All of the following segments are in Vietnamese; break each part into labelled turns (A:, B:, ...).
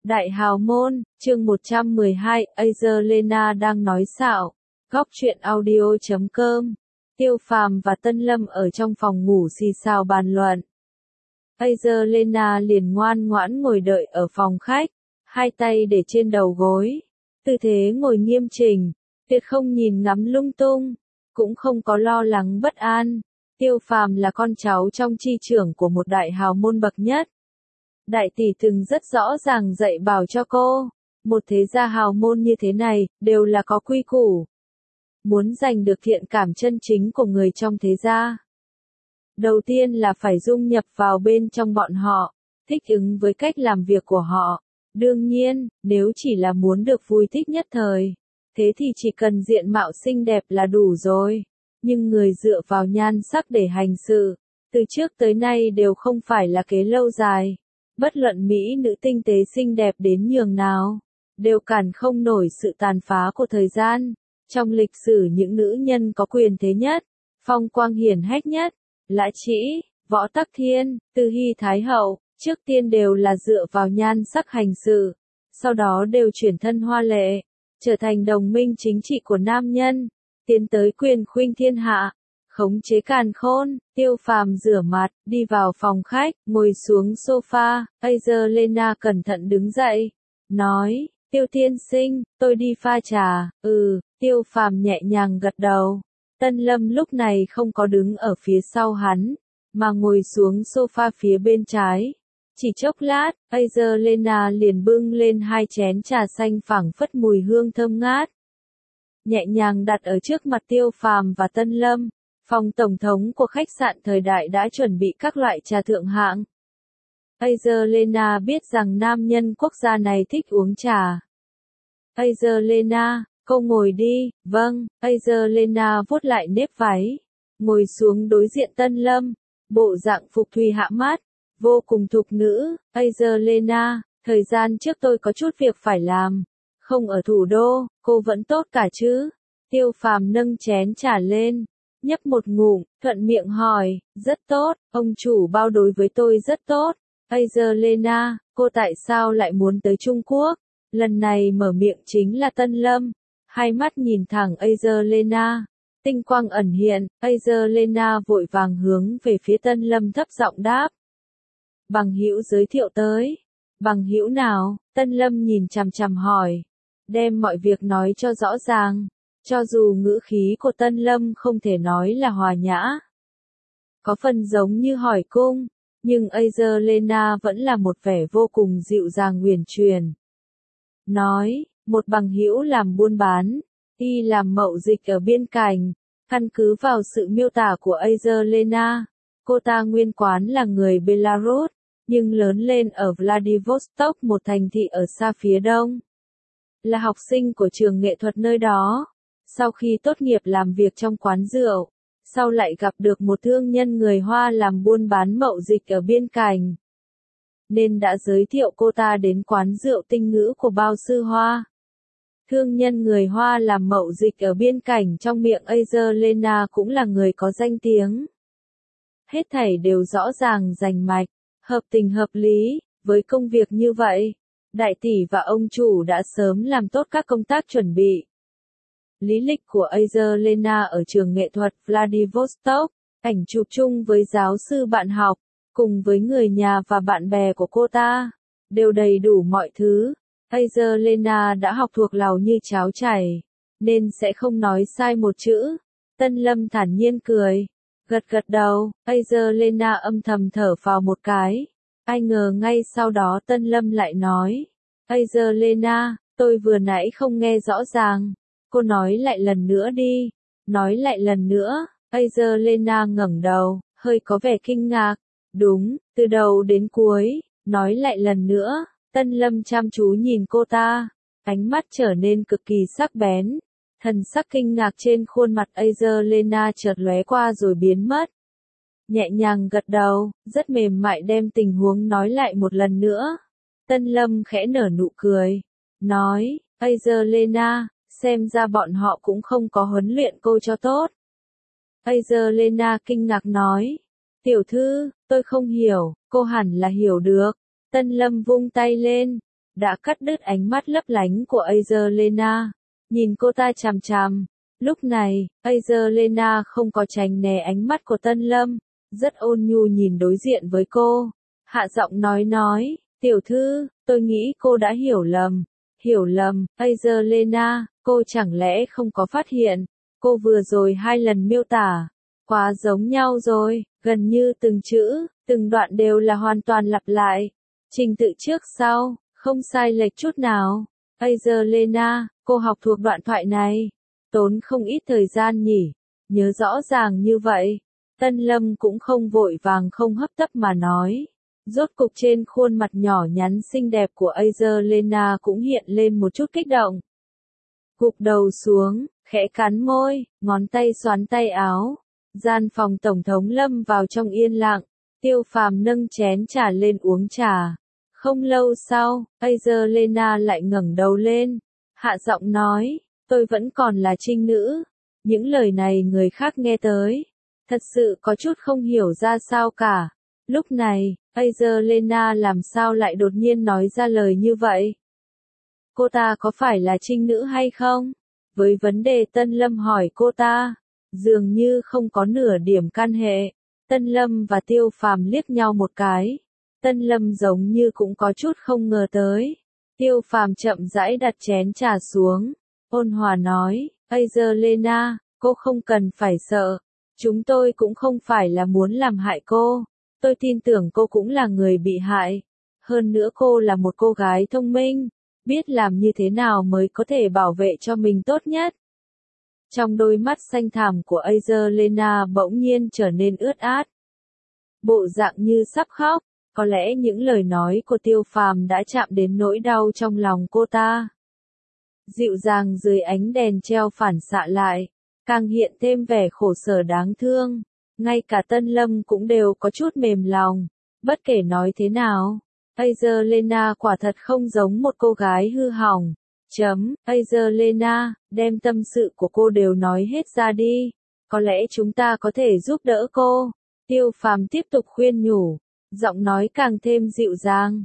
A: Đại hào môn, chương 112, Azerlena đang nói xạo. Góc truyện audio.com. Tiêu Phàm và Tân Lâm ở trong phòng ngủ xì xào bàn luận. Azerlena liền ngoan ngoãn ngồi đợi ở phòng khách, hai tay để trên đầu gối, tư thế ngồi nghiêm chỉnh, tuyệt không nhìn ngắm lung tung, cũng không có lo lắng bất an. Tiêu Phàm là con cháu trong chi trưởng của một đại hào môn bậc nhất. Đại tỷ từng rất rõ ràng dạy bảo cho cô, một thế gia hào môn như thế này, đều là có quy củ. Muốn giành được thiện cảm chân chính của người trong thế gia, đầu tiên là phải dung nhập vào bên trong bọn họ, thích ứng với cách làm việc của họ. Đương nhiên, nếu chỉ là muốn được vui thích nhất thời, thế thì chỉ cần diện mạo xinh đẹp là đủ rồi. Nhưng người dựa vào nhan sắc để hành sự, từ trước tới nay đều không phải là kế lâu dài. Bất luận mỹ nữ tinh tế xinh đẹp đến nhường nào, đều cản không nổi sự tàn phá của thời gian. Trong lịch sử những nữ nhân có quyền thế nhất, phong quang hiển hách nhất, Lã Trĩ, Võ Tắc Thiên, Từ Hy Thái Hậu, trước tiên đều là dựa vào nhan sắc hành sự, sau đó đều chuyển thân hoa lệ, trở thành đồng minh chính trị của nam nhân, tiến tới quyền khuynh thiên hạ, khống chế càn khôn. Tiêu Phàm rửa mặt, đi vào phòng khách, ngồi xuống sofa. Azerlena cẩn thận đứng dậy, nói, Tiêu tiên sinh, tôi đi pha trà. Tiêu Phàm nhẹ nhàng gật đầu. Tân Lâm lúc này không có đứng ở phía sau hắn, mà ngồi xuống sofa phía bên trái. Chỉ chốc lát, Azerlena liền bưng lên hai chén trà xanh phảng phất mùi hương thơm ngát, nhẹ nhàng đặt ở trước mặt Tiêu Phàm và Tân Lâm. Phòng tổng thống của khách sạn thời đại đã chuẩn bị các loại trà thượng hạng. Azerlena biết rằng nam nhân quốc gia này thích uống trà. Azerlena, cô ngồi đi. Vâng. Azerlena vuốt lại nếp váy, ngồi xuống đối diện Tân Lâm, bộ dạng phục thùy hạ mát, vô cùng thục nữ. Azerlena, thời gian trước tôi có chút việc phải làm, không ở thủ đô, cô vẫn tốt cả chứ? Tiêu Phàm nâng chén trà lên, nhấp một ngụm, thuận miệng hỏi, rất tốt, ông chủ bao đối với tôi rất tốt. Azerlena, cô tại sao lại muốn tới Trung Quốc? Lần này mở miệng chính là Tân Lâm, hai mắt nhìn thẳng Azerlena, tinh quang ẩn hiện. Azerlena vội vàng hướng về phía Tân Lâm thấp giọng đáp. Bằng hữu giới thiệu tới. Bằng hữu nào? Tân Lâm nhìn chằm chằm hỏi, đem mọi việc nói cho rõ ràng. Cho dù ngữ khí của Tân Lâm không thể nói là hòa nhã, có phần giống như hỏi cung, nhưng Azerlena vẫn là một vẻ vô cùng dịu dàng uyển chuyển. Nói, một bằng hữu làm buôn bán, y làm mậu dịch ở biên cảnh. Căn cứ vào sự miêu tả của Azerlena, cô ta nguyên quán là người Belarus, nhưng lớn lên ở Vladivostok, một thành thị ở xa phía đông. Là học sinh của trường nghệ thuật nơi đó. Sau khi tốt nghiệp làm việc trong quán rượu, sau lại gặp được một thương nhân người Hoa làm buôn bán mậu dịch ở biên cảnh, nên đã giới thiệu cô ta đến quán rượu tinh ngữ của bao sư Hoa. Thương nhân người Hoa làm mậu dịch ở biên cảnh trong miệng Azerlena cũng là người có danh tiếng. Hết thảy đều rõ ràng rành mạch, hợp tình hợp lý. Với công việc như vậy, đại tỷ và ông chủ đã sớm làm tốt các công tác chuẩn bị. Lý lịch của Azerlena ở trường nghệ thuật Vladivostok, ảnh chụp chung với giáo sư bạn học, cùng với người nhà và bạn bè của cô ta, đều đầy đủ mọi thứ. Azerlena đã học thuộc làu như cháo chảy, nên sẽ không nói sai một chữ. Tân Lâm thản nhiên cười, gật gật đầu. Azerlena âm thầm thở phào một cái. Ai ngờ ngay sau đó Tân Lâm lại nói, Azerlena, tôi vừa nãy không nghe rõ ràng. Cô nói lại lần nữa đi. Nói lại lần nữa. Azerlena ngẩng đầu, hơi có vẻ kinh ngạc. Đúng, từ đầu đến cuối. Nói lại lần nữa. Tân Lâm chăm chú nhìn cô ta, ánh mắt trở nên cực kỳ sắc bén. Thần sắc kinh ngạc trên khuôn mặt Azerlena chợt lóe qua rồi biến mất. Nhẹ nhàng gật đầu, rất mềm mại đem tình huống nói lại một lần nữa. Tân Lâm khẽ nở nụ cười, nói, Azerlena, xem ra bọn họ cũng không có huấn luyện cô cho tốt. Azerlena kinh ngạc nói, tiểu thư, tôi không hiểu, cô hẳn là hiểu được. Tân Lâm vung tay lên, đã cắt đứt ánh mắt lấp lánh của Angelina, nhìn cô ta chằm chằm. Lúc này, Angelina không có tránh né ánh mắt của Tân Lâm, rất ôn nhu nhìn đối diện với cô. Hạ giọng nói, tiểu thư, tôi nghĩ cô đã hiểu lầm. Hiểu lầm, Angelina, cô chẳng lẽ không có phát hiện, cô vừa rồi 2 lần miêu tả, quá giống nhau rồi, gần như từng chữ, từng đoạn đều là hoàn toàn lặp lại. Trình tự trước sau, không sai lệch chút nào. Angelina, cô học thuộc đoạn thoại này, tốn không ít thời gian nhỉ, nhớ rõ ràng như vậy. Tân Lâm cũng không vội vàng không hấp tấp mà nói. Rốt cục trên khuôn mặt nhỏ nhắn xinh đẹp của Angelina cũng hiện lên một chút kích động. Gục đầu xuống, khẽ cắn môi, ngón tay xoắn tay áo. Gian phòng tổng thống lâm vào trong yên lặng, Tiêu Phàm nâng chén trà lên uống trà. Không lâu sau, Angelina lại ngẩng đầu lên, hạ giọng nói, tôi vẫn còn là trinh nữ. Những lời này người khác nghe tới, thật sự có chút không hiểu ra sao cả. Lúc này, Angelina làm sao lại đột nhiên nói ra lời như vậy? Cô ta có phải là trinh nữ hay không? Với vấn đề Tân Lâm hỏi cô ta, dường như không có nửa điểm can hệ. Tân Lâm và Tiêu Phàm liếc nhau một cái. Tân Lâm giống như cũng có chút không ngờ tới. Tiêu Phàm chậm rãi đặt chén trà xuống, ôn hòa nói, Angelina, cô không cần phải sợ. Chúng tôi cũng không phải là muốn làm hại cô. Tôi tin tưởng cô cũng là người bị hại. Hơn nữa cô là một cô gái thông minh, biết làm như thế nào mới có thể bảo vệ cho mình tốt nhất. Trong đôi mắt xanh thẳm của Angelina bỗng nhiên trở nên ướt át. Bộ dạng như sắp khóc, có lẽ những lời nói của Tiêu Phàm đã chạm đến nỗi đau trong lòng cô ta. Dịu dàng dưới ánh đèn treo phản xạ lại, càng hiện thêm vẻ khổ sở đáng thương. Ngay cả Tân Lâm cũng đều có chút mềm lòng. Bất kể nói thế nào, Angelina quả thật không giống một cô gái hư hỏng. Angelina, đem tâm sự của cô đều nói hết ra đi. Có lẽ chúng ta có thể giúp đỡ cô. Tiêu Phàm tiếp tục khuyên nhủ, giọng nói càng thêm dịu dàng.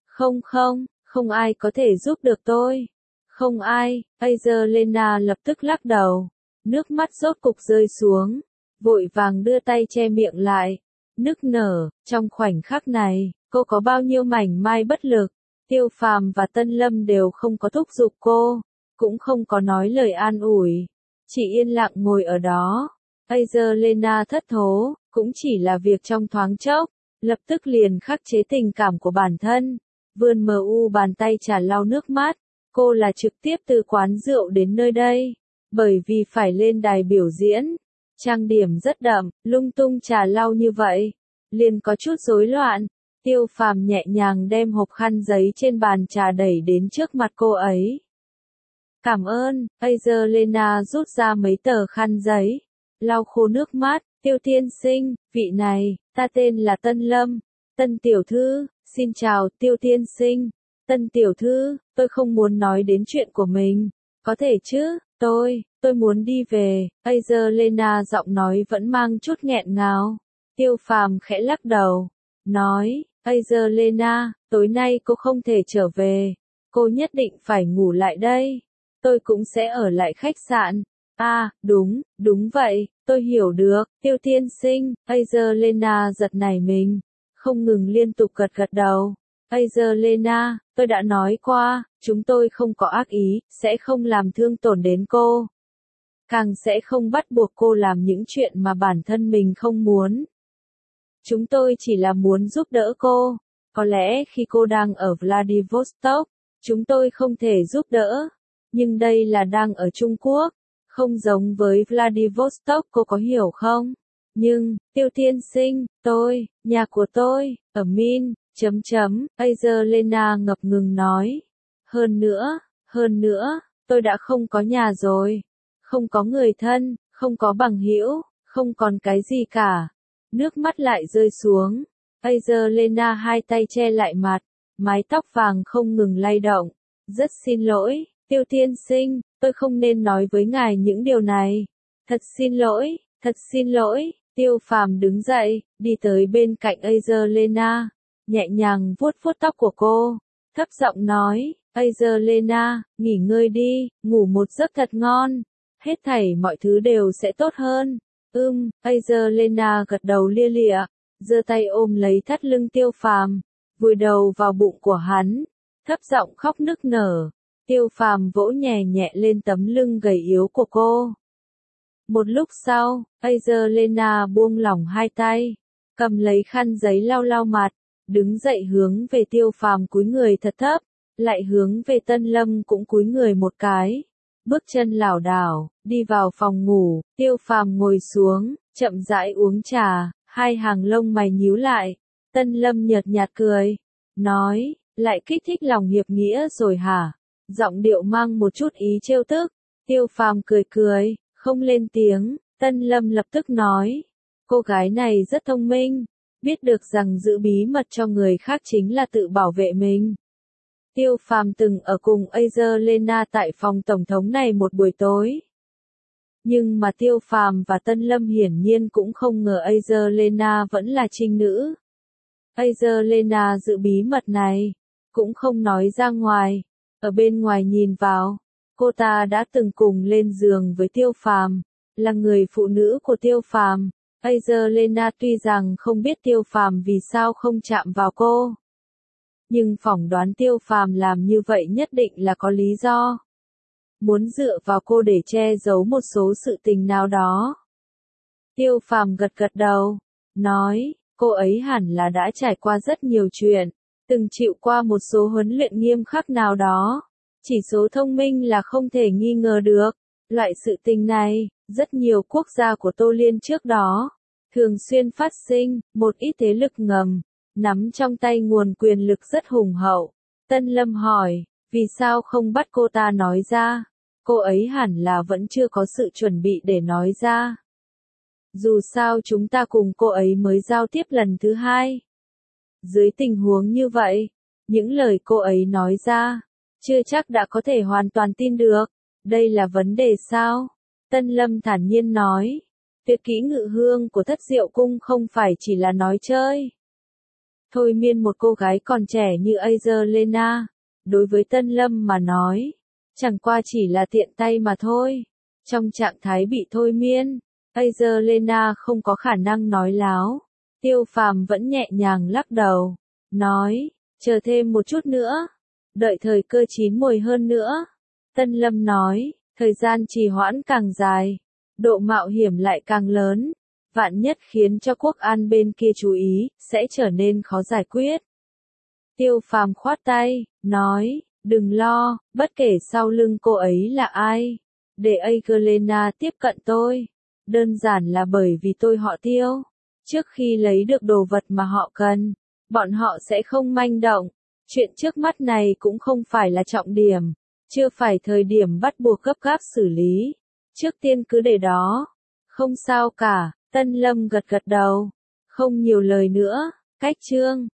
A: Không ai có thể giúp được tôi. Không ai. Angelina lập tức lắc đầu. Nước mắt rốt cục rơi xuống, vội vàng đưa tay che miệng lại, nức nở. Trong khoảnh khắc này, cô có bao nhiêu mảnh mai bất lực. Tiêu Phàm và Tân Lâm đều không có thúc giục cô, cũng không có nói lời an ủi, chỉ yên lặng ngồi ở đó. Angelina thất thố, cũng chỉ là việc trong thoáng chốc, lập tức liền khắc chế tình cảm của bản thân, vươn mờ u bàn tay trà lau nước mắt. Cô là trực tiếp từ quán rượu đến nơi đây, bởi vì phải lên đài biểu diễn. Trang điểm rất đậm, lung tung trà lau như vậy, liền có chút rối loạn. Tiêu Phàm nhẹ nhàng đem hộp khăn giấy trên bàn trà đẩy đến trước mặt cô ấy. Cảm ơn. Angelina rút ra mấy tờ khăn giấy, lau khô nước mắt. Tiêu tiên sinh, vị này, ta tên là Tân Lâm. Tân tiểu thư, xin chào Tiêu tiên sinh. Tân tiểu thư, tôi không muốn nói đến chuyện của mình. Có thể chứ, tôi muốn đi về. Angelina giọng nói vẫn mang chút nghẹn ngào. Tiêu Phàm khẽ lắc đầu, nói, Angelina, tối nay cô không thể trở về. Cô nhất định phải ngủ lại đây. Tôi cũng sẽ ở lại khách sạn. À, đúng vậy, tôi hiểu được. Tiêu tiên sinh. Angelina giật nảy mình, không ngừng liên tục gật đầu. Angelina, tôi đã nói qua, chúng tôi không có ác ý, sẽ không làm thương tổn đến cô. Càng sẽ không bắt buộc cô làm những chuyện mà bản thân mình không muốn. Chúng tôi chỉ là muốn giúp đỡ cô. Có lẽ khi cô đang ở Vladivostok, chúng tôi không thể giúp đỡ. Nhưng đây là đang ở Trung Quốc, không giống với Vladivostok, cô có hiểu không? Nhưng, Tiêu tiên sinh, nhà của tôi, ở Min, Angelina ngập ngừng nói. Hơn nữa, tôi đã không có nhà rồi. Không có người thân, không có bằng hữu, không còn cái gì cả. Nước mắt lại rơi xuống. Angelina hai tay che lại mặt, mái tóc vàng không ngừng lay động. Rất xin lỗi, Tiêu tiên sinh, tôi không nên nói với ngài những điều này. Thật xin lỗi. Tiêu Phàm đứng dậy, đi tới bên cạnh Angelina, nhẹ nhàng vuốt vuốt tóc của cô. thấp giọng nói, Azelena, nghỉ ngơi đi, ngủ một giấc thật ngon, hết thảy mọi thứ đều sẽ tốt hơn. Azelena gật đầu lia lịa, giơ tay ôm lấy thắt lưng Tiêu Phàm, vùi đầu vào bụng của hắn, thấp giọng khóc nức nở. Tiêu Phàm vỗ nhẹ nhẹ lên tấm lưng gầy yếu của cô. Một lúc sau, Azelena buông lỏng hai tay, cầm lấy khăn giấy lau lau mặt, đứng dậy hướng về Tiêu Phàm cúi người thật thấp, lại hướng về Tân Lâm cũng cúi người một cái. Bước chân lảo đảo, đi vào phòng ngủ, Tiêu Phàm ngồi xuống, chậm rãi uống trà, hai hàng lông mày nhíu lại. Tân Lâm nhợt nhạt cười, nói, lại kích thích lòng hiệp nghĩa rồi hả? Giọng điệu mang một chút ý trêu tức. Tiêu Phàm cười cười, không lên tiếng. Tân Lâm lập tức nói, cô gái này rất thông minh, biết được rằng giữ bí mật cho người khác chính là tự bảo vệ mình. Tiêu Phàm từng ở cùng Azelena tại phòng tổng thống này một buổi tối. Nhưng mà Tiêu Phàm và Tân Lâm hiển nhiên cũng không ngờ Azelena vẫn là trinh nữ. Azelena giữ bí mật này, cũng không nói ra ngoài. Ở bên ngoài nhìn vào, cô ta đã từng cùng lên giường với Tiêu Phàm, là người phụ nữ của Tiêu Phàm. Azelena tuy rằng không biết Tiêu Phàm vì sao không chạm vào cô, nhưng phỏng đoán Tiêu Phàm làm như vậy nhất định là có lý do. Muốn dựa vào cô để che giấu một số sự tình nào đó. Tiêu Phàm gật gật đầu, nói, cô ấy hẳn là đã trải qua rất nhiều chuyện, từng chịu qua một số huấn luyện nghiêm khắc nào đó. Chỉ số thông minh là không thể nghi ngờ được. Loại sự tình này, rất nhiều quốc gia của Tô Liên trước đó, thường xuyên phát sinh, một ít thế lực ngầm, nắm trong tay nguồn quyền lực rất hùng hậu. Tân Lâm hỏi, vì sao không bắt cô ta nói ra? Cô ấy hẳn là vẫn chưa có sự chuẩn bị để nói ra. Dù sao chúng ta cùng cô ấy mới giao tiếp lần thứ hai. Dưới tình huống như vậy, những lời cô ấy nói ra, chưa chắc đã có thể hoàn toàn tin được. Đây là vấn đề sao? Tân Lâm thản nhiên nói. Tuyệt kỹ ngự hương của Thất Diệu Cung không phải chỉ là nói chơi. Thôi miên một cô gái còn trẻ như Azelena, đối với Tân Lâm mà nói, chẳng qua chỉ là tiện tay mà thôi. Trong trạng thái bị thôi miên, Azelena không có khả năng nói láo. Tiêu Phàm vẫn nhẹ nhàng lắc đầu, nói, chờ thêm một chút nữa, đợi thời cơ chín mùi hơn nữa. Tân Lâm nói, thời gian trì hoãn càng dài, độ mạo hiểm lại càng lớn, vạn nhất khiến cho quốc an bên kia chú ý, sẽ trở nên khó giải quyết. Tiêu Phàm khoát tay, nói, đừng lo, bất kể sau lưng cô ấy là ai, để Azelena tiếp cận tôi, đơn giản là bởi vì tôi họ Tiêu. Trước khi lấy được đồ vật mà họ cần, bọn họ sẽ không manh động. Chuyện trước mắt này cũng không phải là trọng điểm, chưa phải thời điểm bắt buộc gấp gáp xử lý. Trước tiên cứ để đó. Không sao cả, Tân Lâm gật gật đầu. Không nhiều lời nữa, cách chương.